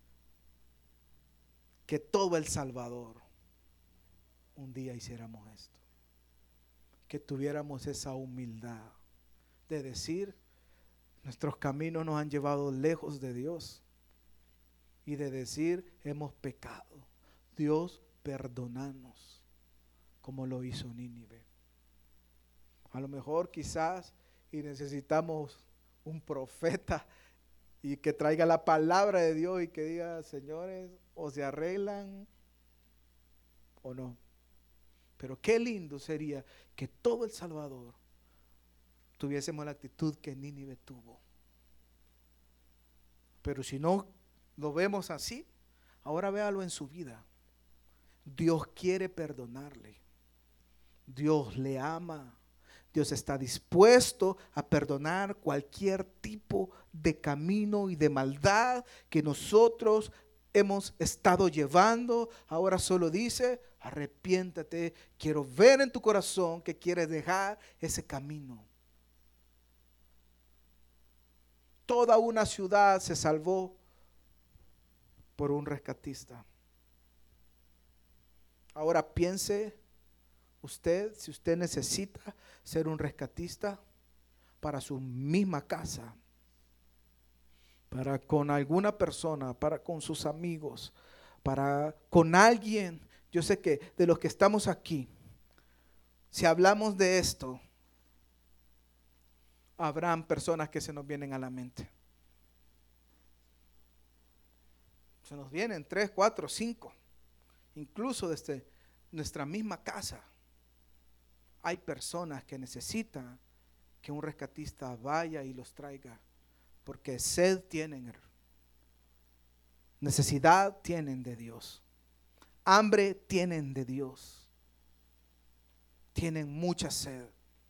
Speaker 1: que todo El Salvador un día hiciéramos esto, que tuviéramos esa humildad de decir, nuestros caminos nos han llevado lejos de Dios, y de decir, hemos pecado, Dios perdónanos, como lo hizo Nínive. A lo mejor quizás y necesitamos un profeta y que traiga la palabra de Dios y que diga, señores, o se arreglan o no. Pero qué lindo sería que todo El Salvador tuviésemos la actitud que Nínive tuvo. Pero si no lo vemos así, ahora véalo en su vida. Dios quiere perdonarle. Dios le ama. Dios está dispuesto a perdonar cualquier tipo de camino y de maldad que nosotros hemos estado llevando. Ahora solo dice, arrepiéntate, quiero ver en tu corazón que quieres dejar ese camino. Toda una ciudad se salvó por un rescatista. Ahora piense usted, si usted necesita ser un rescatista para su misma casa, para con alguna persona, para con sus amigos, para con alguien. Yo sé que de los que estamos aquí, si hablamos de esto, habrán personas que se nos vienen a la mente. Se nos vienen 3, 4, 5, incluso desde nuestra misma casa. Hay personas que necesitan que un rescatista vaya y los traiga, porque sed tienen, necesidad tienen de Dios, hambre tienen de Dios, tienen mucha sed.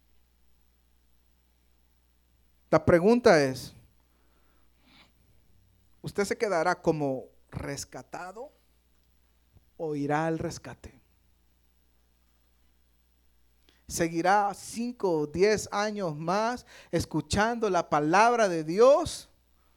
Speaker 1: La pregunta es, ¿usted se quedará como rescatado o irá al rescate? ¿Seguirá 5 o 10 años más escuchando la palabra de Dios?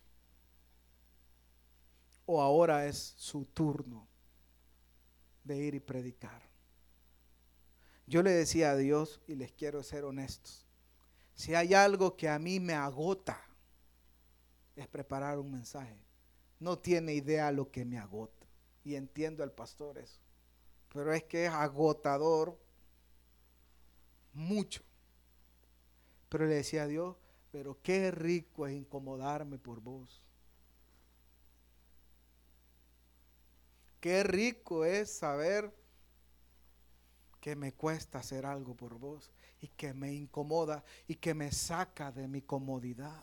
Speaker 1: ¿O ahora es su turno de ir y predicar? Yo le decía a Dios, y les quiero ser honestos, si hay algo que a mí me agota, es preparar un mensaje. No tiene idea lo que me agota. Y entiendo al pastor eso. Pero es que es agotador mucho. Pero le decía a Dios, pero qué rico es incomodarme por vos. Qué rico es saber que me cuesta hacer algo por vos y que me incomoda y que me saca de mi comodidad.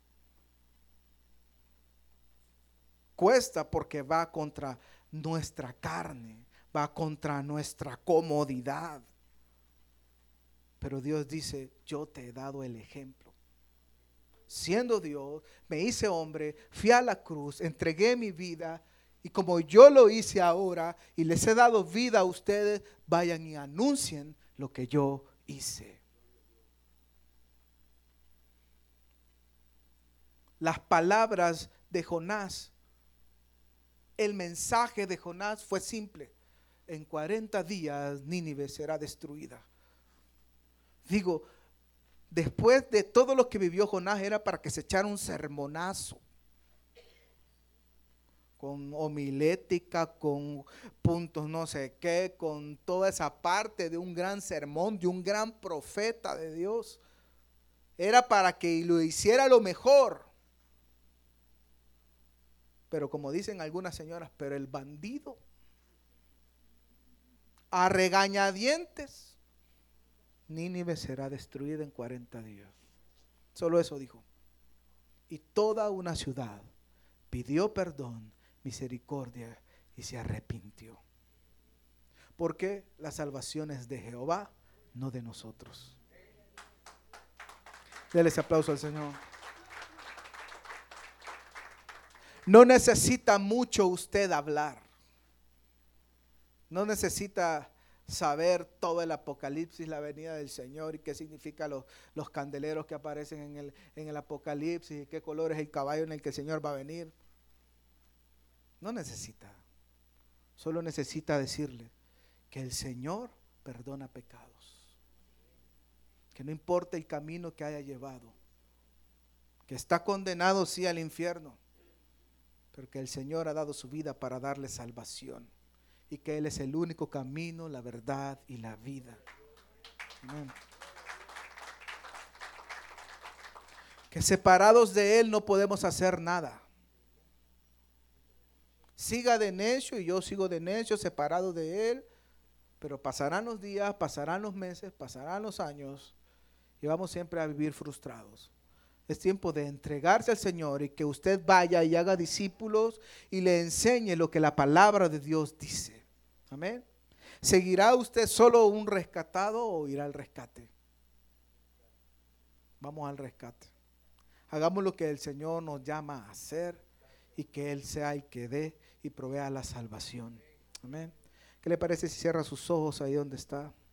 Speaker 1: Cuesta porque va contra nuestra carne, va contra nuestra comodidad. Pero Dios dice, yo te he dado el ejemplo. Siendo Dios, me hice hombre, fui a la cruz, entregué mi vida, y como yo lo hice ahora y les he dado vida a ustedes, vayan y anuncien lo que yo hice. Las palabras de Jonás, el mensaje de Jonás fue simple: en 40 días Nínive será destruida. Digo, después de todo lo que vivió Jonás, era para que se echara un sermonazo, con homilética, con puntos no sé qué, con toda esa parte de un gran sermón, de un gran profeta de Dios. Era para que lo hiciera lo mejor. Pero como dicen algunas señoras, pero el bandido, a regañadientes, Nínive será destruida en 40 días. Solo eso dijo. Y toda una ciudad pidió perdón, misericordia y se arrepintió. Porque la salvación es de Jehová, no de nosotros. Denle ese aplauso al Señor. No necesita mucho usted hablar. No necesita saber todo el Apocalipsis, la venida del Señor y qué significa los candeleros que aparecen en el Apocalipsis y qué color es el caballo en el que el Señor va a venir. No necesita. Solo necesita decirle que el Señor perdona pecados. Que no importa el camino que haya llevado. Que está condenado sí al infierno. Pero que el Señor ha dado su vida para darle salvación. Y que Él es el único camino, la verdad y la vida. Amén. Que separados de Él no podemos hacer nada. Siga de necio y yo sigo de necio, separado de Él. Pero pasarán los días, pasarán los meses, pasarán los años y vamos siempre a vivir frustrados. Es tiempo de entregarse al Señor y que usted vaya y haga discípulos y le enseñe lo que la palabra de Dios dice. Amén. ¿Seguirá usted solo un rescatado o irá al rescate? Vamos al rescate. Hagamos lo que el Señor nos llama a hacer y que Él sea el que dé y provea la salvación. Amén. ¿Qué le parece si cierra sus ojos ahí donde está?